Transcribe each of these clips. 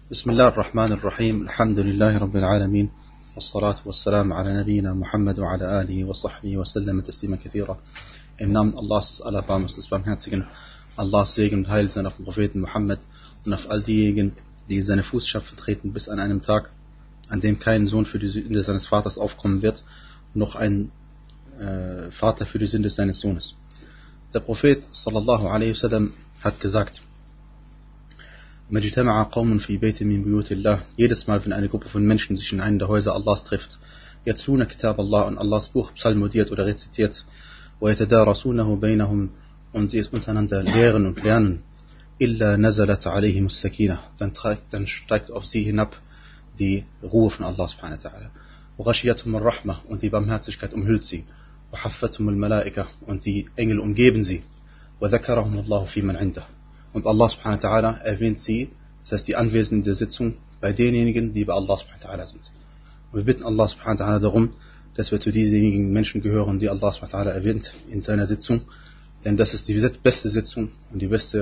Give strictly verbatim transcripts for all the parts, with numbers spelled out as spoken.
بسم الله الرحمن الرحيم الحمد لله رب العالمين والصلاة والسلام على نبينا Muhammad وعلى آله وصحبه وسلم تسليما كثيرا. Im Namen Allahs des Allerbarmers, des Barmherzigen, Allahs Segen und Heil sein auf den Propheten Muhammad und auf all diejenigen, die seine Fußschaft vertreten bis an einem Tag, an dem kein Sohn für die Sünde seines Vaters aufkommen wird, noch ein äh, Vater für die Sünde seines Sohnes. Der Prophet sallallahu alaihi wasallam hat gesagt: Majtama'a qawmun fi baytin min buyutillah. Jedes Mal, wenn eine Gruppe von Menschen sich in einem der Häuser Allahs trifft, yatluna kitab Allah, und Allahs Buch psalmodiert oder rezitiert, wa yatadarasunahu bainahum, und sie es untereinander lehren und lernen, illa nazalat alayhimus sakinah, dann dann steigt auf sie hinab die Ruhe von Allah subhanahu wa ta'ala, wa ghashiyatuhumur rahmah, und die Barmherzigkeit umhüllt sie, wa haffathumul malaika, und die Engel umgeben sie, wa dhakarahumullahu fi man 'indah, und Allah subhanahu wa ta'ala erwähnt sie, das heißt die Anwesenden der Sitzung, bei denjenigen, die bei Allah subhanahu wa ta'ala sind. Und wir bitten Allah subhanahu wa ta'ala darum, dass wir zu diesen Menschen gehören, die Allah subhanahu wa ta'ala erwähnt in seiner Sitzung, denn das ist die beste Sitzung und die beste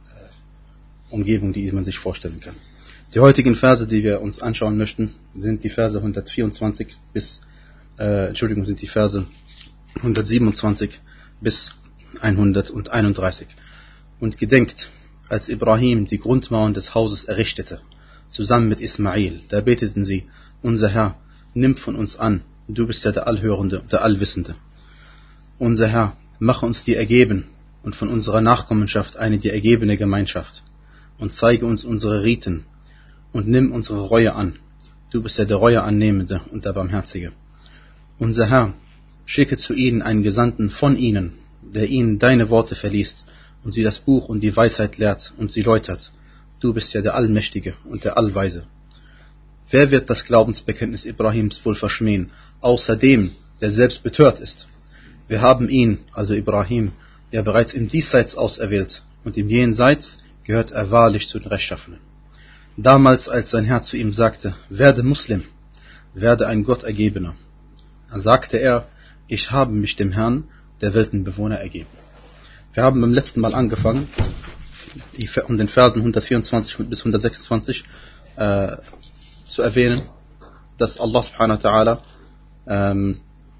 äh, Umgebung, die man sich vorstellen kann. Die heutigen Verse, die wir uns anschauen möchten, sind die Verse hundertvierundzwanzig bis, äh, Entschuldigung, sind die Verse hundertsiebenundzwanzig bis hunderteinunddreißig. Und gedenkt, als Ibrahim die Grundmauern des Hauses errichtete, zusammen mit Ismail, da beteten sie: Unser Herr, nimm von uns an, du bist ja der Allhörende, der Allwissende. Unser Herr, mache uns dir ergeben und von unserer Nachkommenschaft eine dir ergebene Gemeinschaft, und zeige uns unsere Riten und nimm unsere Reue an, du bist ja der Reue annehmende und der Barmherzige. Unser Herr, schicke zu ihnen einen Gesandten von ihnen, der ihnen deine Worte verliest und sie das Buch und die Weisheit lehrt und sie läutert. Du bist ja der Allmächtige und der Allweise. Wer wird das Glaubensbekenntnis Ibrahims wohl verschmähen, außer dem, der selbst betört ist? Wir haben ihn, also Ibrahim, ja bereits im Diesseits auserwählt, und im Jenseits gehört er wahrlich zu den Rechtschaffenen. Damals, als sein Herr zu ihm sagte: Werde Muslim, werde ein Gottergebener, sagte er: Ich habe mich dem Herrn der Weltenbewohner ergeben. Wir haben beim letzten Mal angefangen, die, um den Versen hundertvierundzwanzig bis hundertsechsundzwanzig äh, zu erwähnen, dass Allah subhanahu wa ta'ala ähm,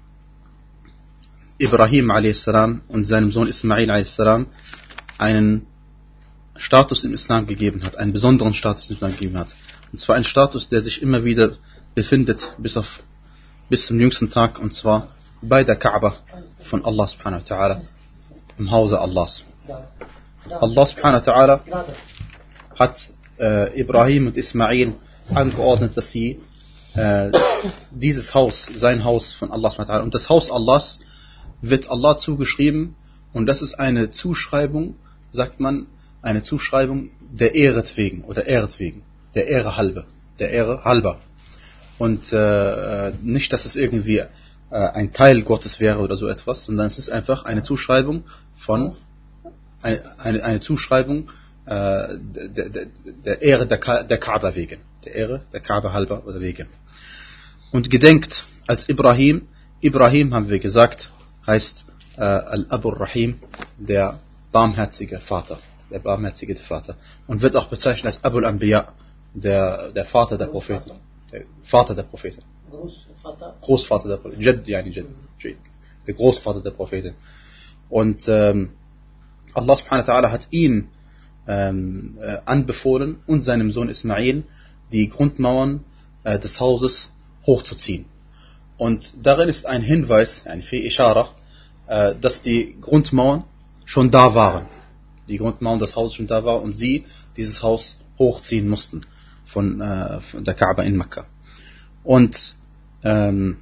Ibrahim a s. und seinem Sohn Ismail a s. einen Status im Islam gegeben hat, einen besonderen Status im Islam gegeben hat. Und zwar ein Status, der sich immer wieder befindet bis auf bis zum jüngsten Tag, und zwar bei der Kaaba von Allah subhanahu wa ta'ala, im Hause Allahs. Allah subhanahu wa ta'ala hat äh, Ibrahim und Ismail angeordnet, dass sie äh, dieses Haus, sein Haus von Allah subhanahu wa ta'ala, und das Haus Allahs wird Allah zugeschrieben, und das ist eine Zuschreibung, sagt man, eine Zuschreibung der Ehre wegen oder Ehret wegen, der Ehre halber, der Ehre halber. Und äh, nicht, dass es irgendwie äh, ein Teil Gottes wäre oder so etwas, sondern es ist einfach eine Zuschreibung von eine, eine, eine Zuschreibung äh, der, der, der Ehre der, Ka- der Kaaba wegen, der Ehre der Kaaba halber oder wegen. Und gedenkt, als Ibrahim, Ibrahim haben wir gesagt, heißt äh, Al-Abur Rahim, der barmherzige Vater, der barmherzige Vater, und wird auch bezeichnet als Abul Anbiya, der der Vater der Propheten, der Vater der Propheten, Großvater, Großvater der Propheten, Jad, yani Jad, Jad, der Großvater der Propheten. Und ähm, Allah subhanahu wa ta'ala hat ihn ähm, äh, anbefohlen und seinem Sohn Ismail die Grundmauern äh, des Hauses hochzuziehen. Und darin ist ein Hinweis, ein Fi Ishara, äh, dass die Grundmauern schon da waren. Die Grundmauern des Hauses schon da waren und sie dieses Haus hochziehen mussten von, äh, von der Kaaba in Mekka. Und ähm,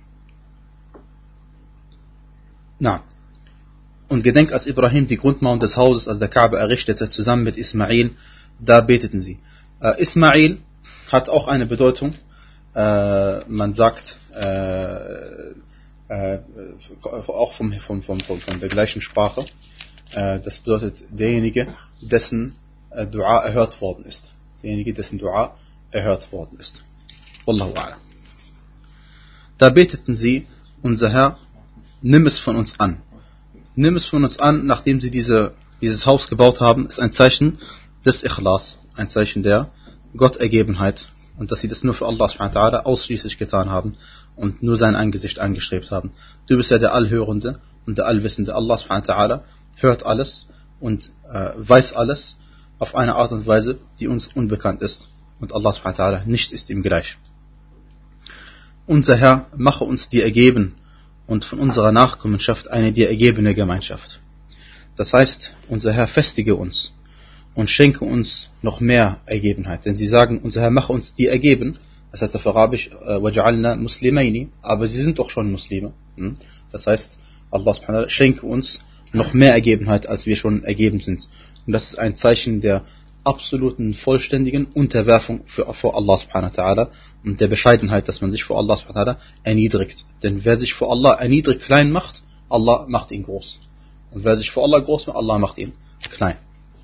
na, und gedenk, als Ibrahim die Grundmauern des Hauses, also der Kaaba, errichtete, zusammen mit Ismail, da beteten sie. Äh, Ismail hat auch eine Bedeutung. Äh, man sagt, äh, äh, auch vom, vom, vom, vom, von der gleichen Sprache, äh, das bedeutet derjenige, dessen äh, Dua erhört worden ist. Derjenige, dessen Dua erhört worden ist. Wallahu a'lam. Da beteten sie: Unser Herr, nimm es von uns an. Nimm es von uns an, nachdem sie diese, dieses Haus gebaut haben, ist ein Zeichen des Ikhlas, ein Zeichen der Gottergebenheit und dass sie das nur für Allah subhanahu wa ta'ala ausschließlich getan haben und nur sein Angesicht angestrebt haben. Du bist ja der Allhörende und der Allwissende. Allah subhanahu wa ta'ala hört alles und äh, weiß alles auf eine Art und Weise, die uns unbekannt ist. Und Allah subhanahu wa ta'ala, nichts ist ihm gleich. Unser Herr, mache uns dir ergeben und von unserer Nachkommenschaft eine dir ergebene Gemeinschaft. Das heißt, unser Herr, festige uns und schenke uns noch mehr Ergebenheit. Denn sie sagen, unser Herr, mache uns dir ergeben. Das heißt auf Arabisch, وَجَعَلْنَا مُسْلِمَيْنِ, aber sie sind doch schon Muslime. Das heißt, Allah subhanahu wa ta'ala, schenke uns noch mehr Ergebenheit, als wir schon ergeben sind. Und das ist ein Zeichen der absoluten, vollständigen Unterwerfung für, vor Allah subhanahu wa ta'ala und der Bescheidenheit, dass man sich vor Allah subhanahu wa ta'ala erniedrigt. Denn wer sich vor Allah erniedrigt klein macht, Allah macht ihn groß. Und wer sich vor Allah groß macht, Allah macht ihn klein.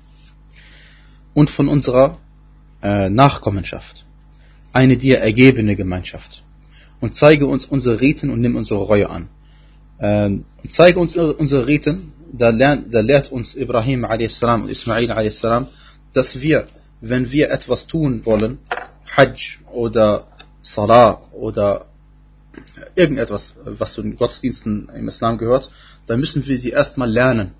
Und von unserer äh, Nachkommenschaft eine dir ergebene Gemeinschaft. Und zeige uns unsere Riten und nimm unsere Reue an. Ähm, und zeige uns unsere Riten, da, lernt, da lehrt uns Ibrahim a s. und Ismail a s, dass wir, wenn wir etwas tun wollen, Hajj oder Salah oder irgendetwas, was zu den Gottesdiensten im Islam gehört, dann müssen wir sie erstmal lernen.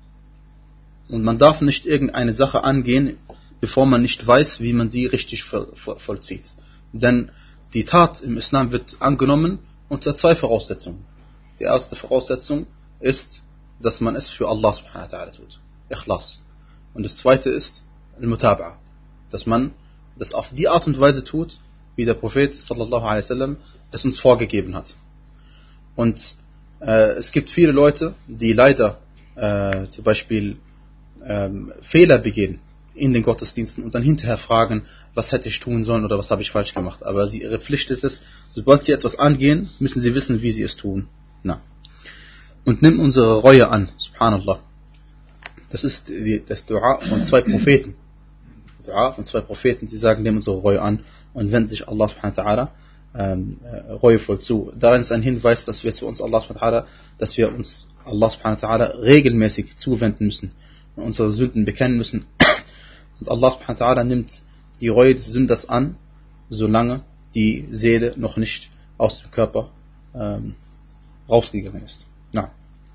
Und man darf nicht irgendeine Sache angehen, bevor man nicht weiß, wie man sie richtig voll, voll, vollzieht. Denn die Tat im Islam wird angenommen unter zwei Voraussetzungen. Die erste Voraussetzung ist, dass man es für Allah subhanahu wa ta'ala tut. Ikhlas. Und das zweite ist Al-Mutaba'a. Dass man das auf die Art und Weise tut, wie der Prophet sallallahu alaihi wasallam es uns vorgegeben hat. Und äh, es gibt viele Leute, die leider äh, zum Beispiel ähm, Fehler begehen in den Gottesdiensten und dann hinterher fragen, was hätte ich tun sollen oder was habe ich falsch gemacht. Aber sie, ihre Pflicht ist es, sobald sie etwas angehen, müssen sie wissen, wie sie es tun. Na. Und nimm unsere Reue an, subhanallah. Das ist die, das Dua von zwei Propheten. Dua von zwei Propheten, sie sagen, nimm unsere Reue an und wenden sich Allah subhanahu wa ta'ala ähm, äh, reuevoll zu. Darin ist ein Hinweis, dass wir zu uns Allah subhanahu wa ta'ala, dass wir uns Allah subhanahu wa ta'ala regelmäßig zuwenden müssen und unsere Sünden bekennen müssen. Und Allah subhanahu wa ta'ala nimmt die Reue des Sünders an, solange die Seele noch nicht aus dem Körper ähm, rausgegangen ist. Na.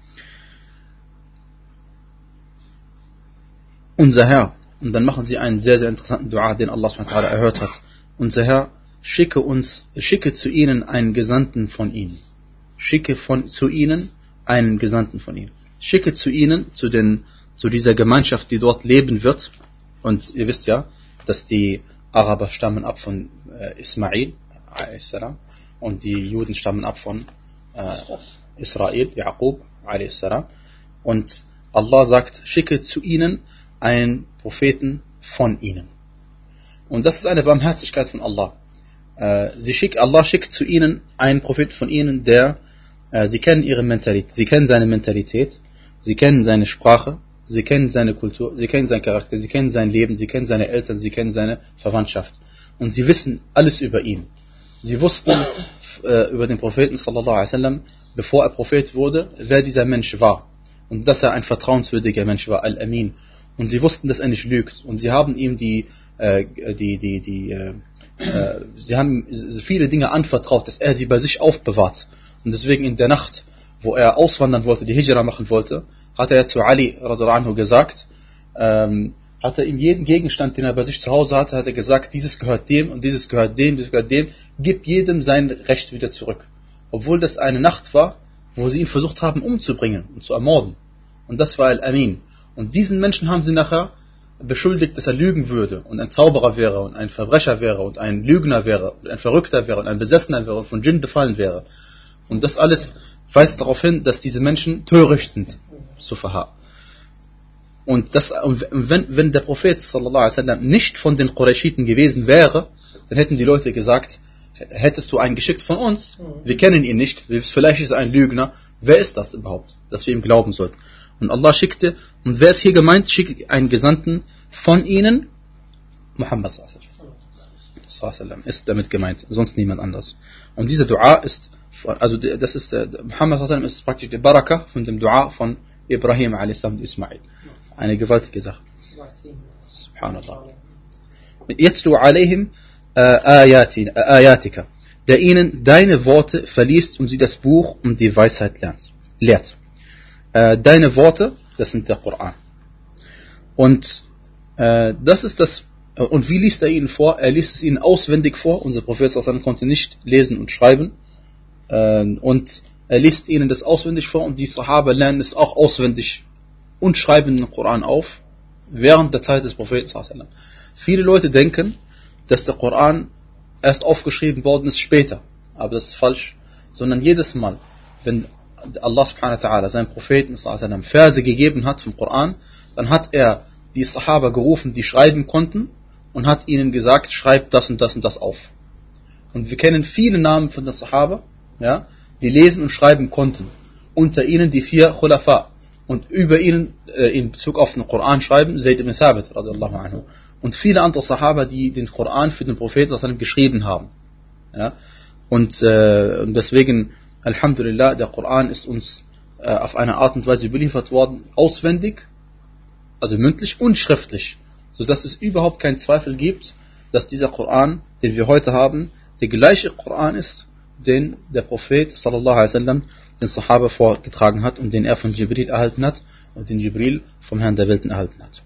Unser Herr, und dann machen sie einen sehr, sehr interessanten Dua, den Allah subhanahu wa ta'ala erhört hat. Unser Herr, schicke uns, schicke zu ihnen einen Gesandten von ihnen. Schicke von, zu ihnen einen Gesandten von ihnen. Schicke zu ihnen, zu den, zu dieser Gemeinschaft, die dort leben wird. Und ihr wisst ja, dass die Araber stammen ab von äh, Ismail, und die Juden stammen ab von äh, Israel, Jaqub, und Allah sagt, schicke zu ihnen einen Propheten von ihnen. Und das ist eine Barmherzigkeit von Allah. Äh, sie schick, Allah schickt zu ihnen einen Propheten von ihnen, der, äh, sie kennen ihre Mentalität, sie kennen seine Mentalität, sie kennen seine Sprache, sie kennen seine Kultur, sie kennen seinen Charakter, sie kennen sein Leben, sie kennen seine Eltern, sie kennen seine Verwandtschaft. Und sie wissen alles über ihn. Sie wussten äh, über den Propheten sallallahu alaihi wasallam, bevor er Prophet wurde, wer dieser Mensch war. Und dass er ein vertrauenswürdiger Mensch war, Al-Amin. Und sie wussten, dass er nicht lügt. Und sie haben ihm die, äh, die, die, die, äh, äh, sie haben viele Dinge anvertraut, dass er sie bei sich aufbewahrt. Und deswegen in der Nacht, wo er auswandern wollte, die Hijra machen wollte, hat er zu Ali radhiyallahu anhu gesagt, ähm, hat er ihm jeden Gegenstand, den er bei sich zu Hause hatte, hat er gesagt, dieses gehört dem und dieses gehört dem, dieses gehört dem, gib jedem sein Recht wieder zurück. Obwohl das eine Nacht war, wo sie ihn versucht haben umzubringen und zu ermorden. Und das war Al-Amin. Und diesen Menschen haben sie nachher beschuldigt, dass er lügen würde und ein Zauberer wäre und ein Verbrecher wäre und ein Lügner wäre und ein Verrückter wäre und ein Besessener wäre und von Djinn befallen wäre. Und das alles weist darauf hin, dass diese Menschen töricht sind. Sufaha. Und das, wenn, wenn der Prophet sallallahu alaihi wasallam nicht von den Qurayshiten gewesen wäre, dann hätten die Leute gesagt, hättest du einen geschickt von uns, wir kennen ihn nicht, vielleicht ist er ein Lügner, wer ist das überhaupt, dass wir ihm glauben sollten. Und Allah schickte, und wer ist hier gemeint, schickt einen Gesandten von ihnen, Muhammad sallallahu alaihi wasallam ist damit gemeint, sonst niemand anders. Und diese Dua ist, also das ist, Muhammad sallallahu alaihi wasallam ist praktisch die Baraka von dem Dua von Ibrahim a s. und Ismail. Eine gewaltige Sache. Subhanallah. Yatlu alayhim ayatika, der ihnen deine Worte verliest und sie das Buch und die Weisheit lernt, lehrt. Äh, deine Worte, das sind der Koran. Und äh, das ist das. Und wie liest er ihnen vor? Er liest es ihnen auswendig vor. Unser Prophet konnte nicht lesen und schreiben. Äh, und er liest ihnen das auswendig vor und die Sahaba lernen es auch auswendig und schreiben den Koran auf während der Zeit des Propheten. Viele Leute denken, dass der Koran erst aufgeschrieben worden ist später. Aber das ist falsch. Sondern jedes Mal, wenn Allah subhanahu wa ta'ala seinen Propheten Verse gegeben hat vom Koran, dann hat er die Sahaba gerufen, die schreiben konnten, und hat ihnen gesagt, schreibt das und das und das auf. Und wir kennen viele Namen von den Sahaba, ja, die lesen und schreiben konnten. Unter ihnen die vier Khulafa. Und über ihnen äh, in Bezug auf den Koran schreiben Zayd ibn Thabit radiallahu anhu. Und viele andere Sahaba, die den Koran für den Propheten geschrieben haben. Ja? Und, äh, und deswegen, Alhamdulillah, der Koran ist uns äh, auf eine Art und Weise überliefert worden, auswendig, also mündlich und schriftlich, sodass es überhaupt keinen Zweifel gibt, dass dieser Koran, den wir heute haben, der gleiche Koran ist, den der Prophet sallallahu alaihi wasallam den Sahaba vorgetragen hat und den er von Jibril erhalten hat und den Jibril vom Herrn der Welten erhalten hat.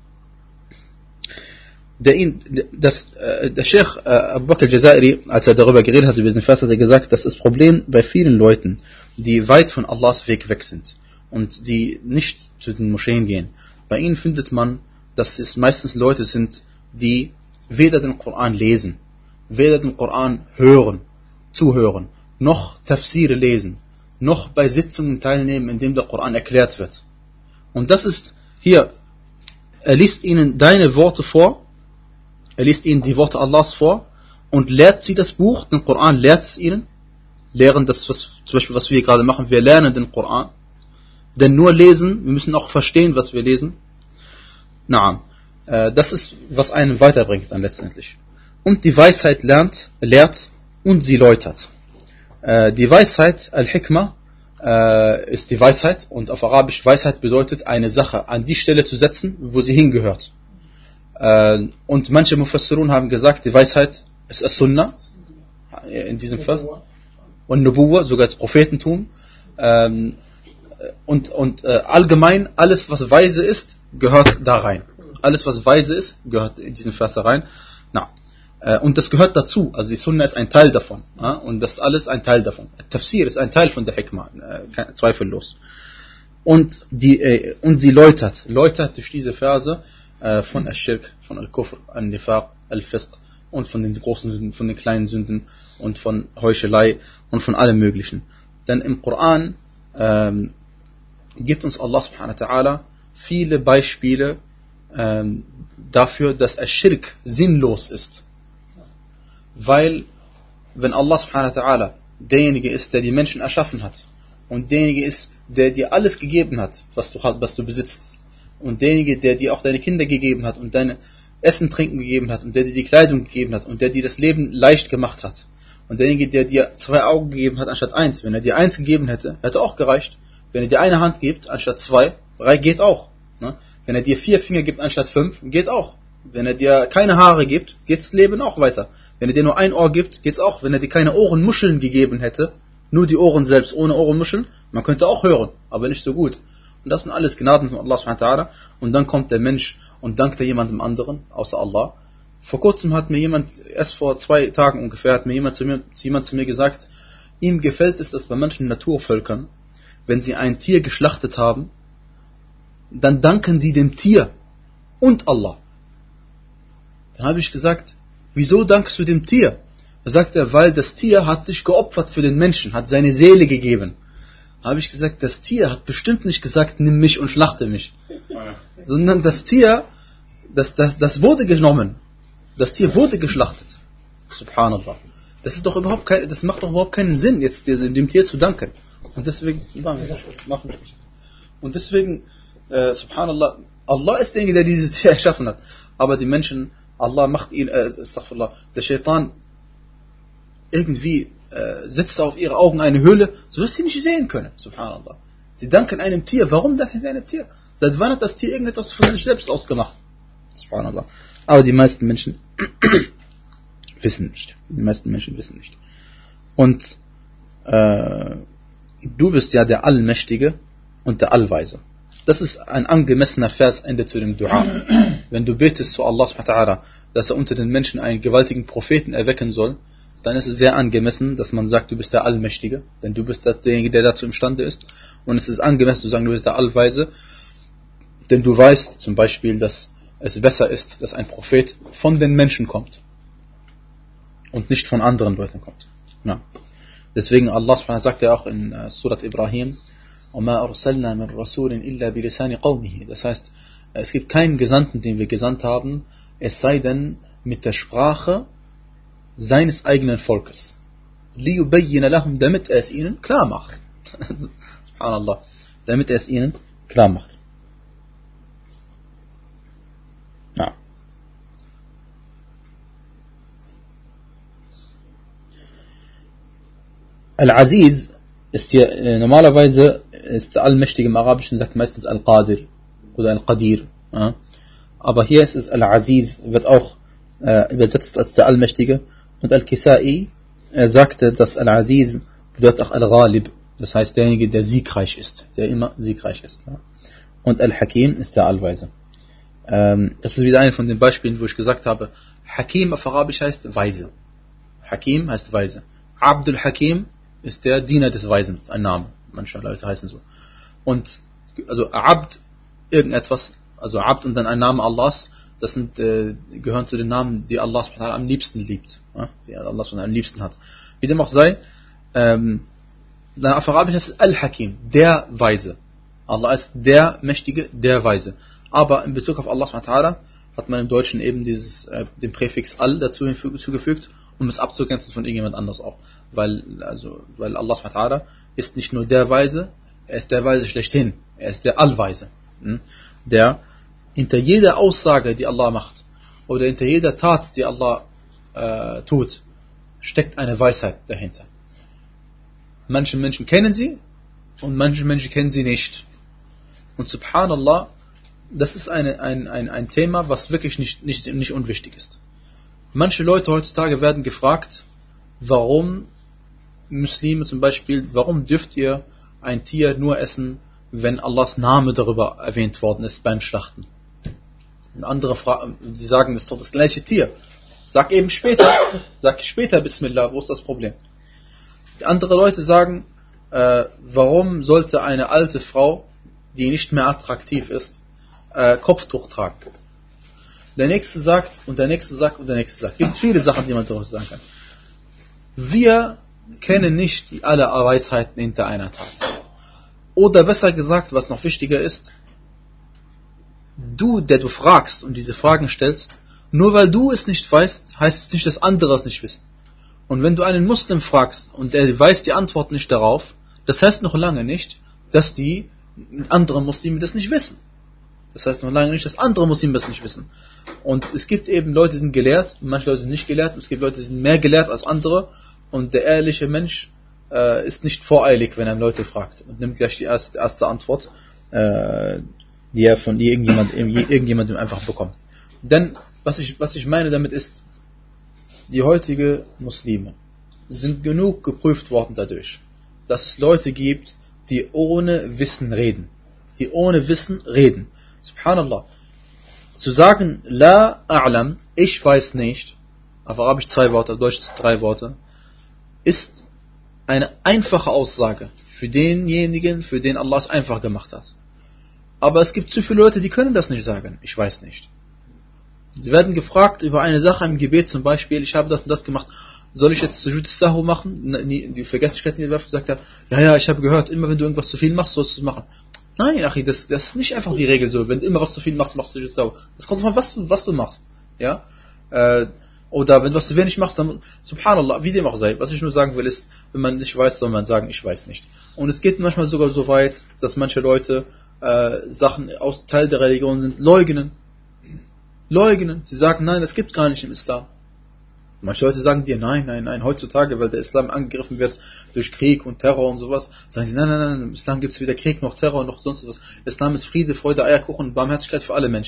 Der, ihn, das, äh, der Sheikh äh, Abu Bakr al-Jazairi, als er darüber geredet hat, über diesen Vers, hat er gesagt, das ist das Problem bei vielen Leuten, die weit von Allahs Weg weg sind und die nicht zu den Moscheen gehen. Bei ihnen findet man, dass es meistens Leute sind, die weder den Koran lesen, weder den Koran hören, zuhören, noch Tafsire lesen, noch bei Sitzungen teilnehmen, in denen der Koran erklärt wird. Und das ist hier, er liest ihnen deine Worte vor, er liest ihnen die Worte Allahs vor und lehrt sie das Buch, den Koran lehrt es ihnen, lehren das, was, zum Beispiel was wir gerade machen, wir lernen den Koran, denn nur lesen, wir müssen auch verstehen, was wir lesen. Na, äh, das ist, was einen weiterbringt dann letztendlich. Und die Weisheit lernt, lehrt und sie läutert. Äh, die Weisheit, Al-Hikmah, äh, ist die Weisheit, und auf Arabisch Weisheit bedeutet, eine Sache an die Stelle zu setzen, wo sie hingehört. Äh, und manche Mufassirun haben gesagt, die Weisheit ist As-Sunnah, in diesem Fall, und Nubuwa, sogar das Prophetentum. Ähm, und und äh, allgemein, alles was weise ist, gehört da rein. Alles was weise ist, gehört in diesen Vers rein. Na. Und das gehört dazu, also die Sunna ist ein Teil davon, ja? Und das alles ein Teil davon. Tafsir ist ein Teil von der Hikmah, äh, zweifellos. Und die äh, und sie läutert, läutert durch diese Verse äh, von Al-Shirk, von Al-Kufr, Al-Nifaq, Al-Fisq und von den großen Sünden, von den kleinen Sünden und von Heuchelei und von allem Möglichen. Denn im Koran ähm, gibt uns Allah subhanahu wa ta'ala viele Beispiele ähm, dafür, dass Al-Shirk sinnlos ist. Weil, wenn Allah subhanahu wa ta'ala derjenige ist, der die Menschen erschaffen hat, und derjenige ist, der dir alles gegeben hat, was du, was du besitzt, und derjenige, der dir auch deine Kinder gegeben hat und deine Essen, Trinken gegeben hat und der dir die Kleidung gegeben hat und der dir das Leben leicht gemacht hat, und derjenige, der dir zwei Augen gegeben hat anstatt eins, wenn er dir eins gegeben hätte, hätte auch gereicht. Wenn er dir eine Hand gibt anstatt zwei, geht auch. Ne? Wenn er dir vier Finger gibt anstatt fünf, geht auch. Wenn er dir keine Haare gibt, geht das Leben auch weiter. Wenn er dir nur ein Ohr gibt, geht's auch. Wenn er dir keine Ohrenmuscheln gegeben hätte, nur die Ohren selbst ohne Ohrenmuscheln, man könnte auch hören, aber nicht so gut. Und das sind alles Gnaden von Allah subhanahu wa ta'ala. Und dann kommt der Mensch und dankt er jemandem anderen, außer Allah. Vor kurzem hat mir jemand, erst vor zwei Tagen ungefähr, hat mir jemand zu mir, jemand zu mir gesagt, ihm gefällt es, dass bei manchen Naturvölkern, wenn sie ein Tier geschlachtet haben, dann danken sie dem Tier und Allah. Dann habe ich gesagt, wieso dankst du dem Tier? Da sagt er, weil das Tier hat sich geopfert für den Menschen, hat seine Seele gegeben. Da habe ich gesagt, das Tier hat bestimmt nicht gesagt, nimm mich und schlachte mich. Sondern das Tier, das, das, das wurde genommen. Das Tier wurde geschlachtet. Subhanallah. Das ist doch überhaupt kein, das macht doch überhaupt keinen Sinn, jetzt dem Tier zu danken. Und deswegen, machen wir. Und deswegen, äh, Subhanallah, Allah ist derjenige, der dieses Tier erschaffen hat. Aber die Menschen, Allah macht ihn, äh, Astaghfirullah, der Shaitan irgendwie äh, setzt auf ihre Augen eine Hülle, sodass sie nicht sehen können. Subhanallah. Sie danken einem Tier. Warum danken sie einem Tier? Seit wann hat das Tier irgendetwas von sich selbst ausgemacht? Subhanallah. Aber die meisten Menschen wissen nicht. Die meisten Menschen wissen nicht. Und äh, du bist ja der Allmächtige und der Allweise. Das ist ein angemessener Versende zu dem Dua. Wenn du betest zu Allah subhanahu wa ta'ala, dass er unter den Menschen einen gewaltigen Propheten erwecken soll, dann ist es sehr angemessen, dass man sagt, du bist der Allmächtige, denn du bist derjenige, der dazu imstande ist. Und es ist angemessen zu sagen, du bist der Allweise, denn du weißt zum Beispiel, dass es besser ist, dass ein Prophet von den Menschen kommt und nicht von anderen Leuten kommt. Ja. Deswegen Allah subhanahu sagt ja auch in uh, Surat Ibrahim, وَمَا أَرْسَلْنَا مِنْ رَسُولٍ إِلَّا بِلِسَانِ قَوْمِهِ. Das heißt, es gibt keinen Gesandten, den wir gesandt haben, es sei denn mit der Sprache seines eigenen Volkes. لِيُبَيِّنَ لَهُمْ, damit er es ihnen klar macht. Subhanallah. Damit er es ihnen klar macht. Ja. Al-Aziz ist hier, äh, normalerweise ist der Allmächtige im Arabischen, sagt meistens Al-Qadir oder Al-Qadir. Ja. Aber hier ist es Al-Aziz, wird auch äh, übersetzt als der Allmächtige. Und Al-Kisai äh, sagte, dass Al-Aziz bedeutet auch Al-Ghalib, das heißt derjenige, der siegreich ist, der immer siegreich ist. Ja. Und Al-Hakim ist der Allweise. Ähm, das ist wieder ein von den Beispielen, wo ich gesagt habe, Hakim auf Arabisch heißt Weise. Hakim heißt Weise. Abdul Hakim ist der Diener des Weisen, ein Name. Manche Leute heißen so. Und also Abd, irgendetwas, also Abd und dann ein Name Allahs, das sind, äh, gehören zu den Namen, die Allah subhanahu wa ta'ala am liebsten liebt. Ja? Die Allah subhanahu wa ta'ala am liebsten hat. Wie dem auch sei, ähm, dann auf Arabisch ist es Al-Hakim, der Weise. Allah ist der Mächtige, der Weise. Aber in Bezug auf Allah subhanahu wa ta'ala hat man im Deutschen eben dieses, äh, den Präfix Al dazu hinzugefügt, um es abzugrenzen von irgendjemand anders auch. Weil, also, weil Allah subhanahu wa ta'ala ist nicht nur der Weise, er ist der Weise schlechthin. Er ist der Allweise. Der hinter jeder Aussage, die Allah macht, oder hinter jeder Tat, die Allah äh, tut, steckt eine Weisheit dahinter. Manche Menschen kennen sie und manche Menschen kennen sie nicht. Und subhanallah, das ist eine, ein, ein, ein Thema, was wirklich nicht, nicht, nicht unwichtig ist. Manche Leute heutzutage werden gefragt, warum Muslime zum Beispiel, warum dürft ihr ein Tier nur essen, wenn Allahs Name darüber erwähnt worden ist beim Schlachten? Und andere fragen, sie sagen, das ist doch das gleiche Tier. Sag eben später, sag später Bismillah, wo ist das Problem? Andere Leute sagen, äh, warum sollte eine alte Frau, die nicht mehr attraktiv ist, äh, Kopftuch tragen? Der nächste sagt, und der nächste sagt, und der nächste sagt. Es gibt viele Sachen, die man darüber sagen kann. Wir kennen nicht die alle Weisheiten hinter einer Tat. Oder besser gesagt, was noch wichtiger ist, du, der du fragst und diese Fragen stellst, nur weil du es nicht weißt, heißt es nicht, dass andere es nicht wissen. Und wenn du einen Muslim fragst und der weiß die Antwort nicht darauf, das heißt noch lange nicht, dass die anderen Muslime das nicht wissen. Das heißt noch lange nicht, dass andere Muslime das nicht wissen. Und es gibt eben Leute, die sind gelehrt, und manche Leute sind nicht gelehrt, und es gibt Leute, die sind mehr gelehrt als andere, und der ehrliche Mensch äh, ist nicht voreilig, wenn er Leute fragt, und nimmt gleich die erste, erste Antwort, äh, die er von irgendjemand, irgendjemandem einfach bekommt. Denn, was ich, was ich meine damit ist, die heutigen Muslime sind genug geprüft worden dadurch, dass es Leute gibt, die ohne Wissen reden. Die ohne Wissen reden. Subhanallah. Zu sagen, La a'lam, ich weiß nicht, auf Arabisch zwei Worte, auf Deutsch drei Worte, ist eine einfache Aussage für denjenigen, für den Allah es einfach gemacht hat. Aber es gibt zu viele Leute, die können das nicht sagen, ich weiß nicht. Sie werden gefragt über eine Sache im Gebet, zum Beispiel, ich habe das und das gemacht, soll ich jetzt Sujud Sahu machen? Die Vergesslichkeitsniederwerfung sagt er, ja, ja, ich habe gehört, immer wenn du irgendwas zu viel machst, sollst du es machen. Nein, Achi, das, das ist nicht einfach die Regel so. Wenn du immer was zu viel machst, machst du Sujud Sahu. Das kommt davon, was du, was du machst. Ja? Äh, oder wenn du was zu wenig machst, dann, subhanallah, wie dem auch sei. Was ich nur sagen will, ist, wenn man nicht weiß, soll man sagen, ich weiß nicht. Und es geht manchmal sogar so weit, dass manche Leute äh, Sachen aus Teil der Religion sind, leugnen. Leugnen. Sie sagen, nein, das gibt gar nicht im Islam. Manche Leute sagen dir, nein, nein, nein, heutzutage, weil der Islam angegriffen wird durch Krieg und Terror und sowas, sagen sie, nein, nein, nein, im Islam gibt es weder Krieg noch Terror noch sonst was. Islam ist Friede, Freude, Eierkuchen und Barmherzigkeit für alle Menschen.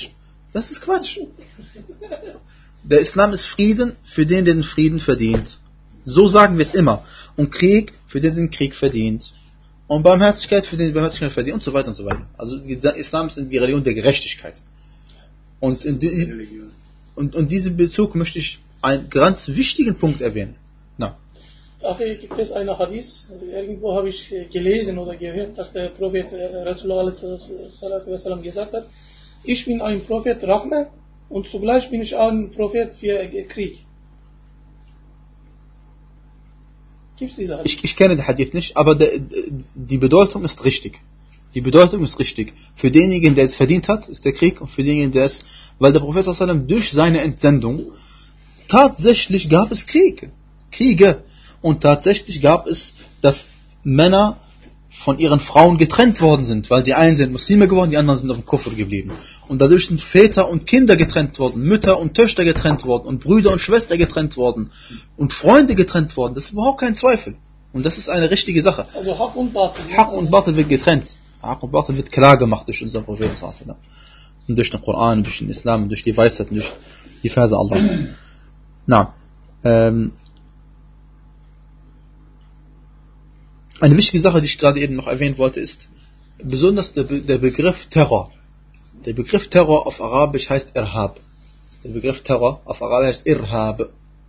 Das ist Quatsch. Der Islam ist Frieden für den, der den Frieden verdient. So sagen wir es immer. Und Krieg für den, der den Krieg verdient. Und Barmherzigkeit für den, der Barmherzigkeit verdient und so weiter und so weiter. Also der Islam ist die Religion der Gerechtigkeit. Und, in die, und, und diesen Bezug möchte ich einen ganz wichtigen Punkt erwähnen. Na. Ach, gibt es einen Hadith, irgendwo habe ich gelesen oder gehört, dass der Prophet Rasulullah gesagt hat, ich bin ein Prophet Rahma und zugleich bin ich ein Prophet für Krieg. Gibt's diese Hadith? Ich, ich kenne den Hadith nicht, aber der, die Bedeutung ist richtig. Die Bedeutung ist richtig. Für denjenigen, der es verdient hat, ist der Krieg, und für denjenigen, der es, weil der Prophet durch seine Entsendung tatsächlich gab es Krieg, Kriege. Und tatsächlich gab es, dass Männer von ihren Frauen getrennt worden sind, weil die einen sind Muslime geworden, die anderen sind auf dem Kufr geblieben. Und dadurch sind Väter und Kinder getrennt worden, Mütter und Töchter getrennt worden und Brüder und Schwester getrennt worden und Freunde getrennt worden. Das ist überhaupt kein Zweifel. Und das ist eine richtige Sache. Also Haq und Batil. Haq und Batil wird getrennt. Haq und Batil wird klar gemacht durch unseren Propheten. Und durch den Koran, durch den Islam, durch die Weisheit, durch die Verse Allahs. Na, ähm, eine wichtige Sache, die ich gerade eben noch erwähnen wollte, ist besonders der, Be- der Begriff Terror. Der Begriff Terror auf Arabisch heißt Irhab. Der Begriff Terror auf Arabisch heißt Irhab.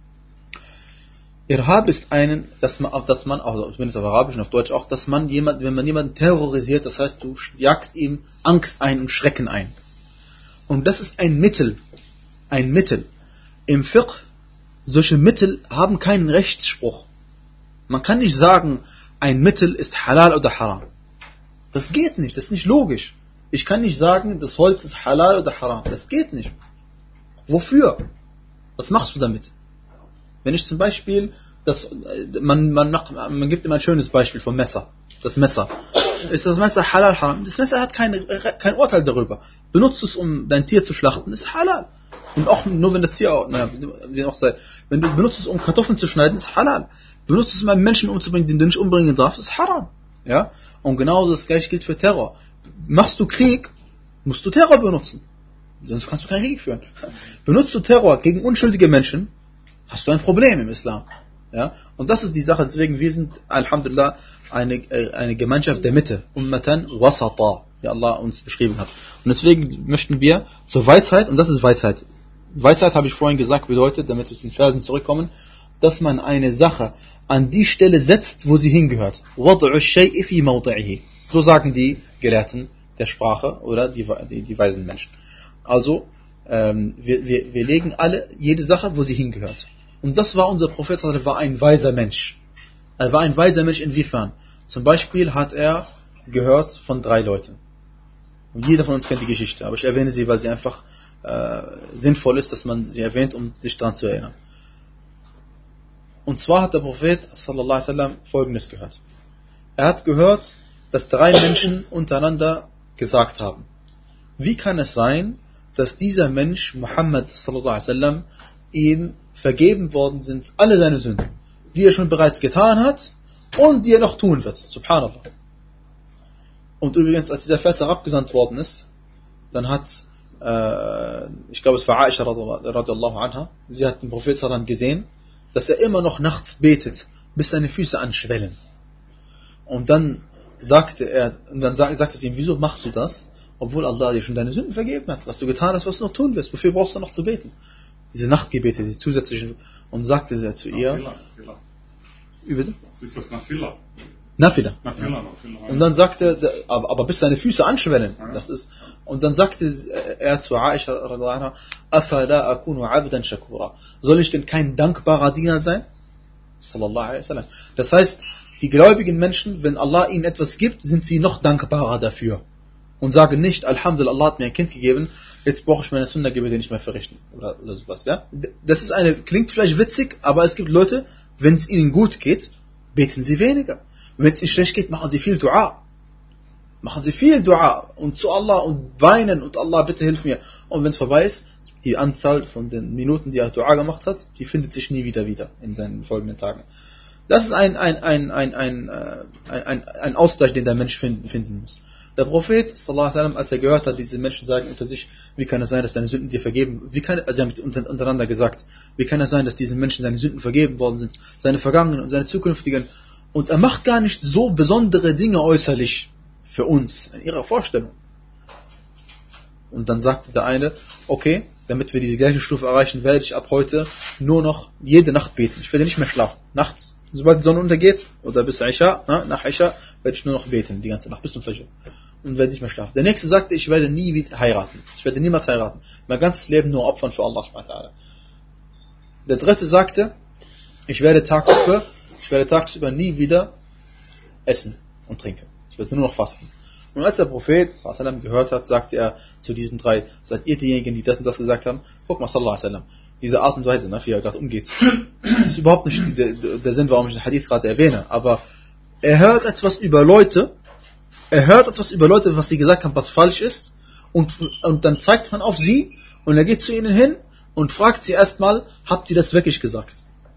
Irhab ist einen, dass man, dass man, also zumindest auf Arabisch und auf Deutsch auch, dass man jemand, wenn man jemanden terrorisiert, das heißt, du jagst ihm Angst ein und Schrecken ein. Und das ist ein Mittel, ein Mittel. Im Fiqh, solche Mittel haben keinen Rechtsspruch. Man kann nicht sagen, ein Mittel ist halal oder haram. Das geht nicht, das ist nicht logisch. Ich kann nicht sagen, das Holz ist halal oder haram. Das geht nicht. Wofür? Was machst du damit? Wenn ich zum Beispiel, das, man, man, macht, man gibt immer ein schönes Beispiel vom Messer. Das Messer. Ist das Messer halal, haram? Das Messer hat keine, kein Urteil darüber. Benutzt es, um dein Tier zu schlachten, ist halal. Und auch nur wenn das Tier, naja, wie auch sei, wenn du benutzt es, um Kartoffeln zu schneiden, ist halal. Benutzt es, um einen Menschen umzubringen, den du nicht umbringen darfst, ist haram. Ja? Und genau das gleiche gilt für Terror. Machst du Krieg, musst du Terror benutzen. Sonst kannst du keinen Krieg führen. Benutzt du Terror gegen unschuldige Menschen, hast du ein Problem im Islam. Ja? Und das ist die Sache, deswegen wir sind, Alhamdulillah, eine, eine Gemeinschaft der Mitte. Ummatan wasata, wie Allah uns beschrieben hat. Und deswegen möchten wir zur Weisheit, und das ist Weisheit. Weisheit, habe ich vorhin gesagt, bedeutet, damit wir zu den Versen zurückkommen, dass man eine Sache an die Stelle setzt, wo sie hingehört. So sagen die Gelehrten der Sprache oder die, die, die weisen Menschen. Also, ähm, wir, wir, wir legen alle jede Sache, wo sie hingehört. Und das war unser Prophet, er war ein weiser Mensch. Er war ein weiser Mensch inwiefern? Zum Beispiel hat er gehört von drei Leuten. Und jeder von uns kennt die Geschichte, aber ich erwähne sie, weil sie einfach äh, sinnvoll ist, dass man sie erwähnt, um sich daran zu erinnern. Und zwar hat der Prophet sallallahu alaihi wasallam Folgendes gehört. Er hat gehört, dass drei Menschen untereinander gesagt haben: Wie kann es sein, dass dieser Mensch, Muhammad sallallahu alaihi wasallam, ihm vergeben worden sind, alle seine Sünden, die er schon bereits getan hat und die er noch tun wird. Subhanallah. Und übrigens, als dieser Vers herabgesandt worden ist, dann hat, äh, ich glaube es war Aisha radiallahu anha, sie hat den Prophet sallallahu gesehen, dass er immer noch nachts betet, bis seine Füße anschwellen. Und dann sagte er, und dann sagte sie ihm, wieso machst du das? Obwohl Allah dir schon deine Sünden vergeben hat, was du getan hast, was du noch tun wirst, wofür brauchst du noch zu beten? Diese Nachtgebete, die zusätzlichen, und sagte er zu ihr, Nafila, Nafila. Wie bitte? Ist das Nafila? Nafila. Nafila, Nafila. Und dann sagte er, aber, aber bis seine Füße anschwellen, das ist, und dann sagte er zu Aisha radhiyallahu anha, afala akunu abdan shakura. Soll ich denn kein dankbarer Diener sein? Sallallahu alaihi wasallam. Das heißt, die gläubigen Menschen, wenn Allah ihnen etwas gibt, sind sie noch dankbarer dafür. Und sagen nicht, Alhamdulillah, Allah hat mir ein Kind gegeben, jetzt brauche ich meine Sunna-Gebete nicht mehr verrichten. Oder, oder sowas, ja? Das ist eine, klingt vielleicht witzig, aber es gibt Leute, wenn es ihnen gut geht, beten sie weniger. Wenn es ihnen schlecht geht, machen sie viel Dua. Machen sie viel Dua und zu Allah und weinen und Allah, bitte hilf mir. Und wenn es vorbei ist, die Anzahl von den Minuten, die er Dua gemacht hat, die findet sich nie wieder wieder in seinen folgenden Tagen. Das ist ein, ein, ein, ein, ein, ein, ein, ein Ausgleich, den der Mensch finden, finden muss. Der Prophet, sallallahu alaihi wasallam, als er gehört hat, diese Menschen sagen unter sich, wie kann es sein, dass deine Sünden dir vergeben, wie kann, also sie haben unter, untereinander gesagt, wie kann es sein, dass diesen Menschen seine Sünden vergeben worden sind, seine vergangenen und seine zukünftigen, und er macht gar nicht so besondere Dinge äußerlich für uns, in ihrer Vorstellung. Und dann sagte der eine, okay, damit wir diese gleiche Stufe erreichen, werde ich ab heute nur noch jede Nacht beten. Ich werde nicht mehr schlafen. Nachts, sobald die Sonne untergeht, oder bis Isha, nach Isha, werde ich nur noch beten, die ganze Nacht, bis zum Fajr. Und werde nicht mehr schlafen. Der nächste sagte, ich werde nie wieder heiraten. Ich werde niemals heiraten. Mein ganzes Leben nur opfern für Allah subhanahu wa ta'ala. Der dritte sagte, ich werde tagsüber, ich werde tagsüber nie wieder essen und trinken. Ich werde nur noch fasten. Und als der Prophet sallallahu alaihi wasallam gehört hat, sagte er zu diesen drei, seid ihr diejenigen, die das und das gesagt haben? Guck mal, sallallahu alaihi wasallam, diese Art und Weise, ne, wie er gerade umgeht, ist überhaupt nicht der, der Sinn, warum ich den Hadith gerade erwähne. Aber er hört etwas über Leute, er hört etwas über Leute, was sie gesagt haben, was falsch ist, und, und dann zeigt man auf sie, und er geht zu ihnen hin und fragt sie erstmal, habt ihr das wirklich gesagt?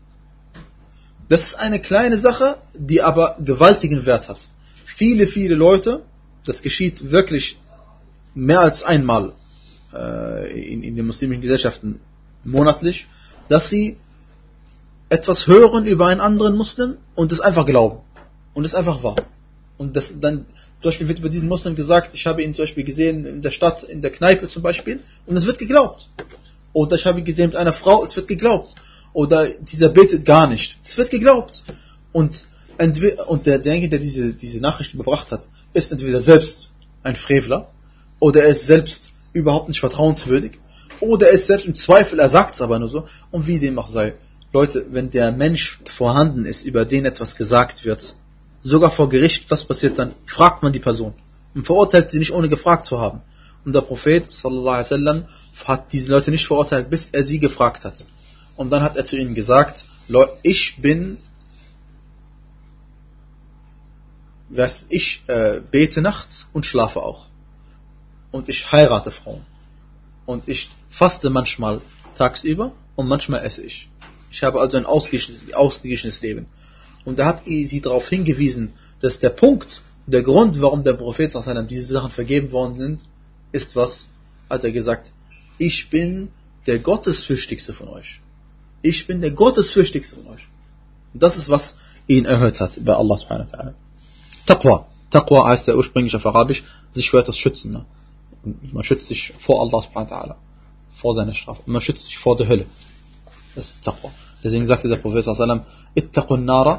Das ist eine kleine Sache, die aber gewaltigen Wert hat. Viele, viele Leute, das geschieht wirklich mehr als einmal äh, in, in den muslimischen Gesellschaften monatlich, dass sie etwas hören über einen anderen Muslim und es einfach glauben. Und es einfach wahr. Und das dann, zum Beispiel wird über diesen Muslim gesagt, ich habe ihn zum Beispiel gesehen in der Stadt, in der Kneipe zum Beispiel, und es wird geglaubt. Oder ich habe ihn gesehen mit einer Frau, es wird geglaubt. Oder dieser betet gar nicht, es wird geglaubt. Und Und der, derjenige, der diese, diese Nachricht überbracht hat, ist entweder selbst ein Frevler, oder er ist selbst überhaupt nicht vertrauenswürdig, oder er ist selbst im Zweifel, er sagt es aber nur so, und wie dem auch sei. Leute, wenn der Mensch vorhanden ist, über den etwas gesagt wird, sogar vor Gericht, was passiert dann? Fragt man die Person und verurteilt sie nicht, ohne gefragt zu haben. Und der Prophet sallallahu alaihi wasallam hat diese Leute nicht verurteilt, bis er sie gefragt hat. Und dann hat er zu ihnen gesagt, ich bin ich äh, bete nachts und schlafe auch. Und ich heirate Frauen. Und ich faste manchmal tagsüber und manchmal esse ich. Ich habe also ein ausgeglichenes, ausgeglichenes Leben. Und er hat sie darauf hingewiesen, dass der Punkt, der Grund, warum der Prophet sallallahu alaihi wasallam diese Sachen vergeben worden sind, ist was? Hat er gesagt, ich bin der Gottesfürchtigste von euch. Ich bin der Gottesfürchtigste von euch. Und das ist, was ihn erhört hat bei Allah subhanahu wa ta'ala. Taqwa. Taqwa heißt ja ursprünglich auf Arabisch, sich vor etwas schützen. Ne? Man schützt sich vor Allah subhanahu wa ta'ala, vor seiner Strafe. Man schützt sich vor der Hölle. Das ist Taqwa. Deswegen sagte der Prophet sallallahu alaihi wasallam, ittaqun nara,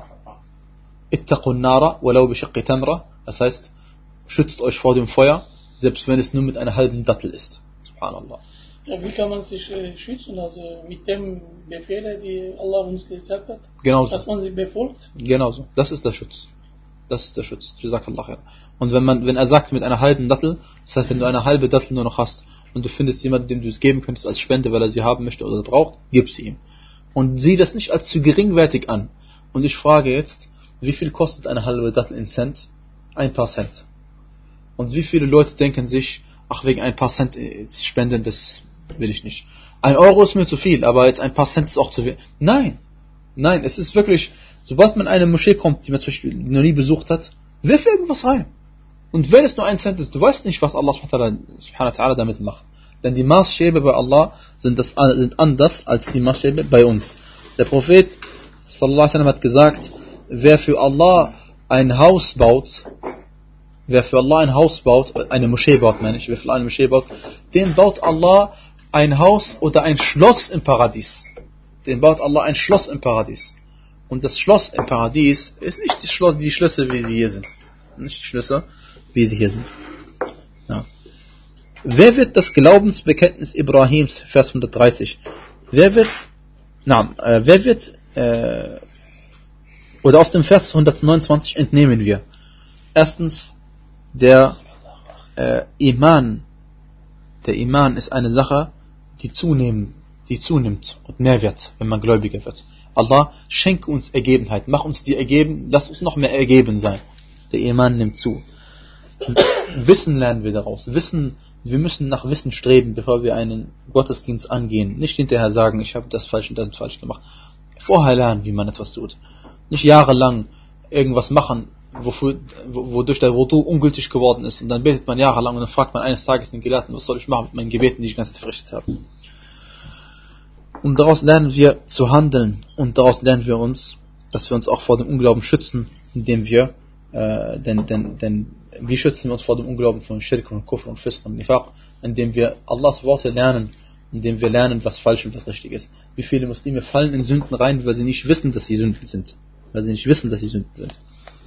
ittaqun nara, walau bishaqqi tamra. Das heißt, schützt euch vor dem Feuer, selbst wenn es nur mit einer halben Dattel ist. Subhanallah. Ja, wie kann man sich äh, schützen? Also mit dem Befehle, die Allah uns gesagt hat, genauso. Dass man sie befolgt? Genauso. Das ist der Schutz. Das ist der Schutz. Jazakallah. Und wenn man, wenn er sagt mit einer halben Dattel, das heißt, wenn du eine halbe Dattel nur noch hast und du findest jemanden, dem du es geben könntest als Spende, weil er sie haben möchte oder braucht, gib sie ihm. Und sieh das nicht als zu geringwertig an. Und ich frage jetzt, wie viel kostet eine halbe Dattel in Cent? Ein paar Cent. Und wie viele Leute denken sich, ach, wegen ein paar Cent spenden, das will ich nicht. Ein Euro ist mir zu viel, aber jetzt ein paar Cent ist auch zu viel. Nein. Nein, es ist wirklich, sobald man in eine Moschee kommt, die man zum Beispiel noch nie besucht hat, wirf irgendwas rein. Und wenn es nur ein Cent ist, du weißt nicht, was Allah subhanahu wa ta'ala damit macht. Denn die Maßstäbe bei Allah sind, das, sind anders als die Maßstäbe bei uns. Der Prophet sallallahu alaihi wasallam hat gesagt, wer für Allah ein Haus baut, wer für Allah ein Haus baut, eine Moschee baut, meine ich, wer für Allah eine Moschee baut, dem baut Allah ein Haus oder ein Schloss im Paradies. Dem baut Allah ein Schloss im Paradies. Und das Schloss im Paradies ist nicht die, Schloss, die Schlösser, wie sie hier sind. Nicht die Schlösser, wie sie hier sind. Ja. Wer wird das Glaubensbekenntnis Ibrahims, Vers hundertdreißig, wer wird, na, äh, wer wird, äh, oder aus dem Vers hundertneunundzwanzig entnehmen wir, erstens, der äh, Iman, der Iman ist eine Sache, die zunehmen, die zunimmt und mehr wird, wenn man gläubiger wird. Allah, schenke uns Ergebenheit, mach uns die ergeben, lass uns noch mehr ergeben sein. Der Iman nimmt zu. Wissen lernen wir daraus. Wissen, wir müssen nach Wissen streben, bevor wir einen Gottesdienst angehen. Nicht hinterher sagen, ich habe das falsch und das falsch gemacht. Vorher lernen, wie man etwas tut. Nicht jahrelang irgendwas machen, wofür, wodurch der Wudu ungültig geworden ist. Und dann betet man jahrelang und dann fragt man eines Tages den Gelehrten, was soll ich machen mit meinen Gebeten, die ich ganz verrichtet habe. Und daraus lernen wir zu handeln. Und daraus lernen wir uns, dass wir uns auch vor dem Unglauben schützen, indem wir, äh, denn, denn, denn, wie schützen wir uns vor dem Unglauben von Schirk und Kufr und Fisq und Nifaq? Indem wir Allahs Worte lernen, indem wir lernen, was falsch und was richtig ist. Wie viele Muslime fallen in Sünden rein, weil sie nicht wissen, dass sie Sünden sind. Weil sie nicht wissen, dass sie Sünden sind.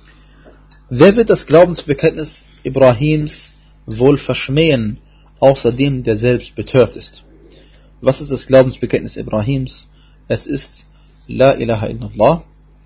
Wer wird das Glaubensbekenntnis Ibrahims wohl verschmähen, außer dem, der selbst betört ist? Was ist das Glaubensbekenntnis Ibrahims? Es ist La ilaha illallah.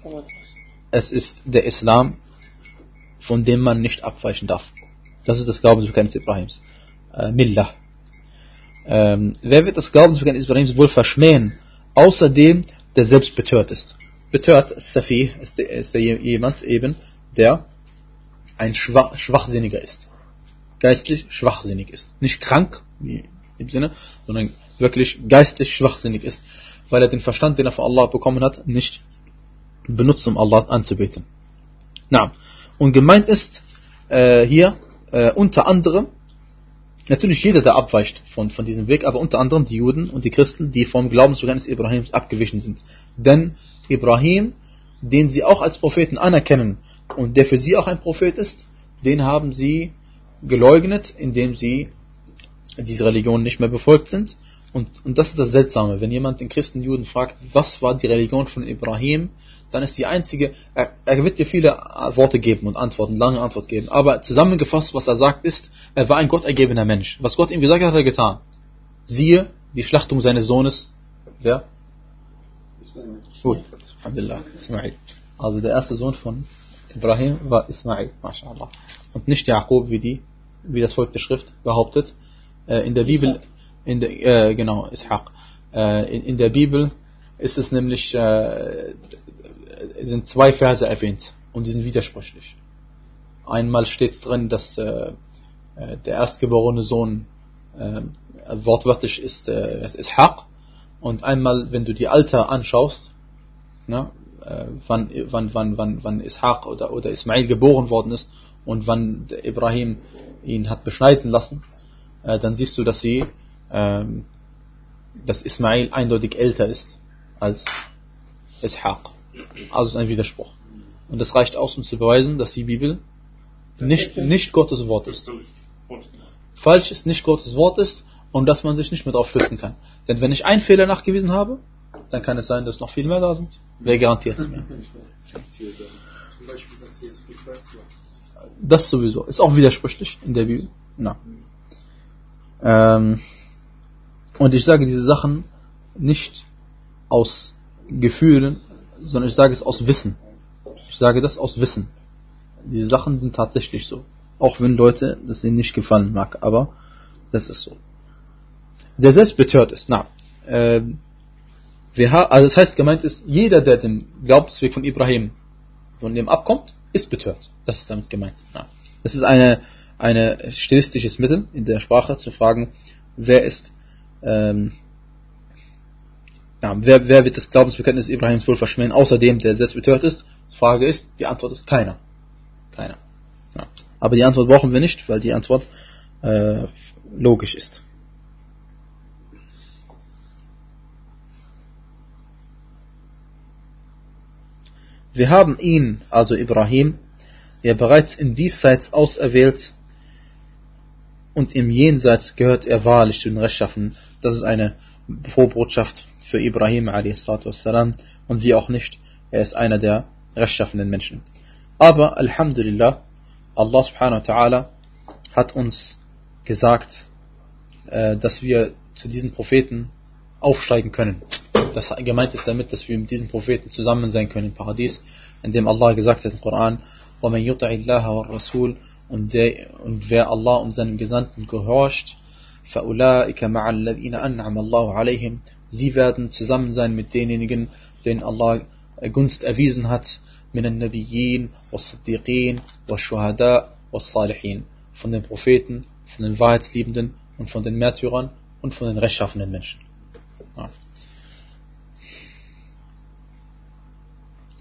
Es ist der Islam, von dem man nicht abweichen darf. Das ist das Glaubensbekenntnis Ibrahims. Äh, Millah. Ähm, wer wird das Glaubensbekenntnis Ibrahims wohl verschmähen, außer dem, der selbst betört ist? Betört, Safi, ist, der, ist der jemand eben, der ein Schwach, Schwachsinniger ist. Geistlich schwachsinnig ist. Nicht krank, wie im Sinne, sondern wirklich geistig schwachsinnig ist, weil er den Verstand, den er von Allah bekommen hat, nicht benutzt, um Allah anzubeten. Na, und gemeint ist äh, hier äh, unter anderem, natürlich jeder, der abweicht von, von diesem Weg, aber unter anderem die Juden und die Christen, die vom Glaubensbekenntnis Ibrahims abgewichen sind. Denn Ibrahim, den sie auch als Propheten anerkennen und der für sie auch ein Prophet ist, den haben sie geleugnet, indem sie diese Religion nicht mehr befolgt sind. Und, und das ist das Seltsame. Wenn jemand den Christen, Juden fragt, was war die Religion von Ibrahim, dann ist die einzige, er, er wird dir viele Worte geben und Antworten, lange Antwort geben. Aber zusammengefasst, was er sagt, ist, er war ein gottergebener Mensch. Was Gott ihm gesagt hat, hat er getan. Siehe, die Schlachtung seines Sohnes, wer? Ismail. Alhamdulillah, Ismail. Also der erste Sohn von Ibrahim war Ismail, mashallah. Und nicht Jakob, wie die, wie das Volk der Schrift behauptet. Äh, in der Bibel, in der, äh, genau, Ishaq. Äh, in, in der Bibel ist es nämlich, äh, sind zwei Verse erwähnt und die sind widersprüchlich. Einmal steht drin, dass äh, der erstgeborene Sohn äh, wortwörtlich ist, äh, ist Ishaq, und einmal, wenn du die Alter anschaust, na, äh, wann, wann, wann, wann, wann Ishaq oder, oder Ismail geboren worden ist und wann Ibrahim ihn hat beschneiden lassen, äh, dann siehst du, dass sie, äh, dass Ismail eindeutig älter ist als Ishaq. Also ist ein Widerspruch. Und das reicht aus, um zu beweisen, dass die Bibel nicht, nicht Gottes Wort ist. Falsch ist, nicht Gottes Wort ist und dass man sich nicht mehr darauf stützen kann. Denn wenn ich einen Fehler nachgewiesen habe, dann kann es sein, dass noch viel mehr da sind. Wer garantiert es mir? Das sowieso. Ist auch widersprüchlich in der Bibel. Na. Ähm, und ich sage diese Sachen nicht aus Gefühlen, sondern ich sage es aus Wissen. Ich sage das aus Wissen. Diese Sachen sind tatsächlich so. Auch wenn Leute das ihnen nicht gefallen mag, aber das ist so. Der selbst betört ist. Na, äh, wir ha- also das heißt, gemeint ist, jeder, der den Glaubensweg von Ibrahim von dem abkommt, ist betört. Das ist damit gemeint. Na. Das ist eine, eine stilistisches Mittel in der Sprache, zu fragen, wer ist ähm, Ja, wer, wer wird das Glaubensbekenntnis Ibrahims wohl verschmähen, außer dem, der selbst betört ist? Die Frage ist, die Antwort ist keiner. Keiner. Ja. Aber die Antwort brauchen wir nicht, weil die Antwort äh, logisch ist. Wir haben ihn, also Ibrahim, ja bereits im Diesseits auserwählt und im Jenseits gehört er wahrlich zu den Rechtschaffenen. Das ist eine Vorbotschaft für Ibrahim a s. Und wie auch nicht, er ist einer der rechtschaffenen Menschen. Aber Alhamdulillah, Allah subhanahu wa ta'ala hat uns gesagt, äh, dass wir zu diesen Propheten aufsteigen können. Das gemeint ist damit, dass wir mit diesen Propheten zusammen sein können im Paradies, indem Allah gesagt hat im Koran, وَمَنْ يُطَعِ اللَّهَ وَالرَّسُولِ und, der, und wer Allah und seinem Gesandten gehorcht, فَأُولَٰئِكَ مَعَ الَّذِينَ أَنْعَمَ اللَّهُ عَلَيْهِمْ Sie werden zusammen sein mit denjenigen, denen Allah Gunst erwiesen hat, مِنَ النَّبِيِّينَ وَالصِّدِّيقِينَ وَالشُّهَدَاءِ وَالصَّالِحِينَ von den Propheten, von den Wahrheitsliebenden und von den Märtyrern und von den rechtschaffenen Menschen. Ja.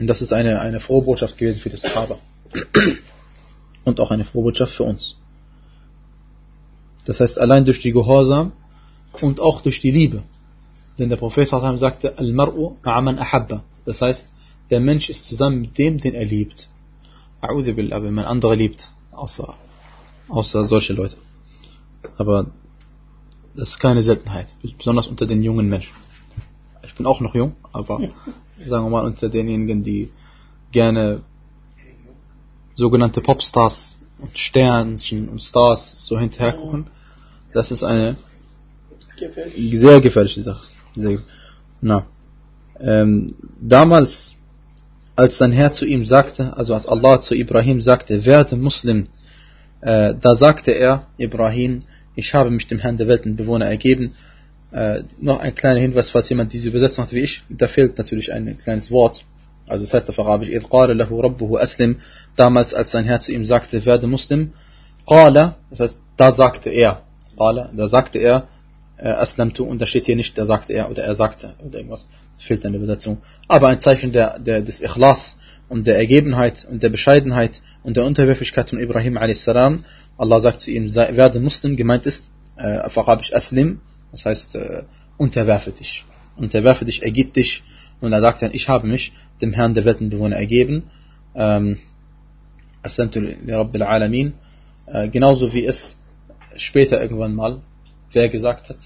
Und das ist eine, eine frohe Botschaft gewesen für die Sahaba. Und auch eine frohe Botschaft für uns. Das heißt, allein durch die Gehorsam und auch durch die Liebe. Denn der Prophet sagte, Al-Mar'u ma'aman ahabba. Das heißt, der Mensch ist zusammen mit dem, den er liebt. A'udhu billah, wenn man andere liebt. Außer, außer solche Leute. Aber das ist keine Seltenheit. Besonders unter den jungen Menschen. Ich bin auch noch jung, aber sagen wir mal unter denjenigen, die gerne sogenannte Popstars und Sternchen und Stars so hinterher gucken. Das ist eine gefährlich. sehr gefährliche Sache. Sehr, na. Ähm, damals, als sein Herr zu ihm sagte, also als Allah zu Ibrahim sagte, werde Muslim, äh, da sagte er, Ibrahim, ich habe mich dem Herrn der Weltenbewohner ergeben. Äh, noch ein kleiner Hinweis, falls jemand diese Übersetzung hat wie ich, da fehlt natürlich ein kleines Wort. Also das heißt auf Arabisch, إِذْ قَالَ لَهُ رَبُّهُ أَسْلِمْ, damals als sein Herr zu ihm sagte, werde Muslim, قَالَ, das heißt, da sagte er, قَالَ, da sagte er, äh, Aslamtu, und da steht hier nicht, da sagte er, oder er sagte, oder irgendwas, das fehlt in der Übersetzung. Aber ein Zeichen der, der, des Ikhlas und der Ergebenheit und der Bescheidenheit und der Unterwürfigkeit von Ibrahim a s. Allah sagt zu ihm, sei, werde Muslim, gemeint ist, äh, auf Arabisch Aslim, das heißt, äh, unterwerfe dich, unterwerfe dich, ergib dich. Und er sagt dann, ich habe mich dem Herrn der Weltenbewohner ergeben. Ähm, Aslamtu li Rabbil Alamin. Äh, genauso wie es später irgendwann mal, wer gesagt hat?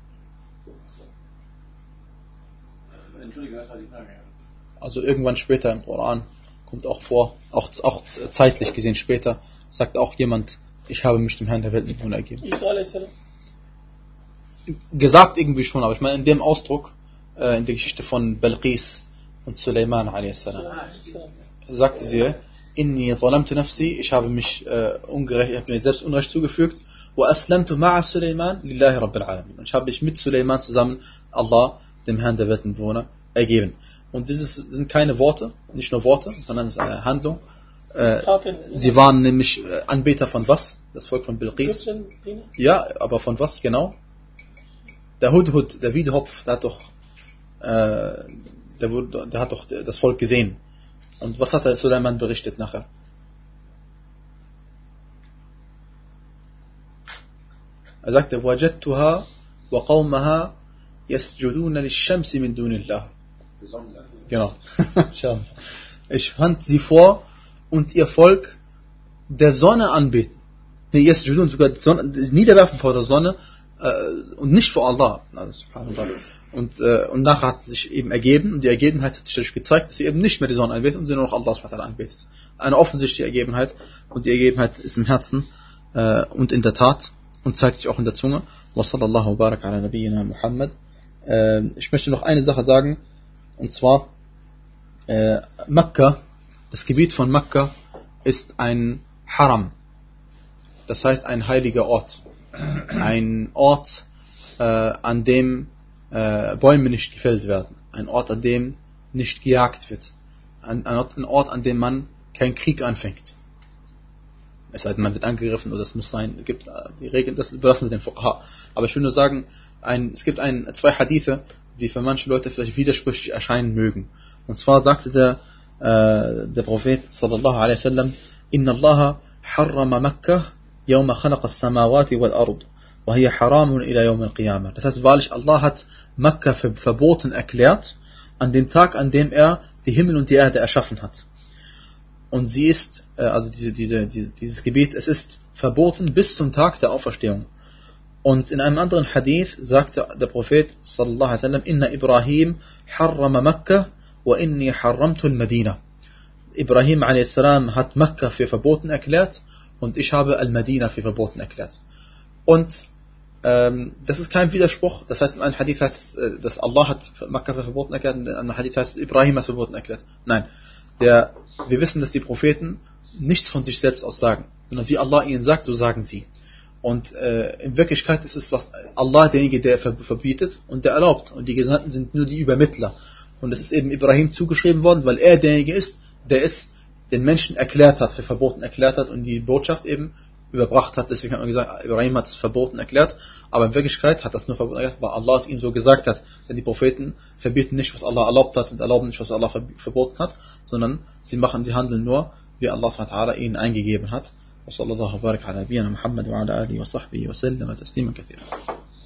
Also irgendwann später im Koran kommt auch vor, auch, auch zeitlich gesehen später, sagt auch jemand, ich habe mich dem Herrn der Weltenbewohner ergeben. Gesagt irgendwie schon, aber ich meine in dem Ausdruck, in der Geschichte von Balqis und Suleiman a s. sagte sie, Inni zalamtu nafsi, ich habe mich äh, ungerecht, ich habe mir selbst Unrecht zugefügt, wa aslamtu ma'a Suleiman lillahi rabbil alamin. Und ich habe mich mit Suleiman zusammen Allah, dem Herrn der Weltenbewohner, ergeben. Und dieses sind keine Worte, nicht nur Worte, sondern es ist eine Handlung. Äh, sie waren nämlich äh, Anbeter von was? Das Volk von Balqis. Ja, aber von was genau? Der Hudhud, der Wiedehopf, der hat doch Der, wurde, der hat doch das Volk gesehen. Und was hat der Suleiman berichtet nachher? Er sagte, وَجَدْتُهَا وَقَوْمَهَا يَسْجُدُونَ لِلشَّمْسِ مِنْ دُونِ اللَّهِ. Genau. Ich fand sie vor und ihr Volk der Sonne anbeten. Nee, يَسْجُدُونَ, sogar die Sonne, niederwerfen vor der Sonne, und nicht vor Allah. Und, äh, und nachher hat es sich eben ergeben, und die Ergebenheit hat sich gezeigt, dass sie eben nicht mehr die Sonne anbetet und sie nur noch Allah anbetet. Eine offensichtliche Ergebenheit, und die Ergebenheit ist im Herzen äh, und in der Tat und zeigt sich auch in der Zunge. Wa sallallahu barak ala nabiyyina Muhammad. Äh, ich möchte noch eine Sache sagen, und zwar äh, Mekka, das Gebiet von Mekka ist ein Haram, das heißt ein heiliger Ort. Ein Ort, äh, an dem äh, Bäume nicht gefällt werden. Ein Ort, an dem nicht gejagt wird. Ein, ein, Ort, ein Ort, an dem man keinen Krieg anfängt. Es sei denn, man wird angegriffen, oder es muss sein, es gibt äh, die Regeln, das überlassen wir den Fuqaha. Aber ich will nur sagen, ein, es gibt ein, zwei Hadithe, die für manche Leute vielleicht widersprüchlich erscheinen mögen. Und zwar sagte der, äh, der Prophet sallallahu alaihi wasallam, Inna Allah harrama Makkah يوم خلق السماوات والأرض وهي حرام إلى يوم القيامة. Das heißt, wahrlich, Allah hat Mekka verboten erklärt, an dem Tag, an dem er die Himmel und die Erde erschaffen hat. Und sie ist, also diese, diese, diese, dieses Gebiet, es ist verboten bis zum Tag der Auferstehung. Und in einem anderen Hadith sagte der Prophet sallallahu alaihi wasallam, Inna Ibrahim harrama Mekka wa inni harramtu al-Madina. Ibrahim a s. hat Mekka für verboten erklärt, und ich habe Al-Madina für verboten erklärt. Und ähm, das ist kein Widerspruch. Das heißt, in einem Hadith heißt es, dass Allah hat Makkah für verboten erklärt, und in einem Hadith heißt es, Ibrahim hat verboten erklärt. Nein, der, wir wissen, dass die Propheten nichts von sich selbst aus sagen, sondern wie Allah ihnen sagt, so sagen sie. Und äh, in Wirklichkeit ist es, was Allah derjenige, der verbietet und der erlaubt. Und die Gesandten sind nur die Übermittler. Und es ist eben Ibrahim zugeschrieben worden, weil er derjenige ist, der es den Menschen erklärt hat, für verboten erklärt hat, und die Botschaft eben überbracht hat. Deswegen hat man gesagt, Ibrahim hat es verboten erklärt, aber in Wirklichkeit hat das nur verboten erklärt, weil Allah es ihm so gesagt hat. Denn die Propheten verbieten nicht, was Allah erlaubt hat und erlauben nicht, was Allah verboten hat, sondern sie machen, sie handeln nur, wie Allah subhanahu wa ta'ala ihnen eingegeben hat. وصلى الله وبارك على نبينا محمد وعلى آله وصحبه وسلم تسليما كثيرا.